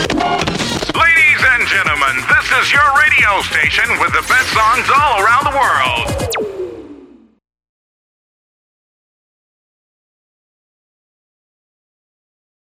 Ladies and gentlemen, this is your radio station with the best songs all around the world.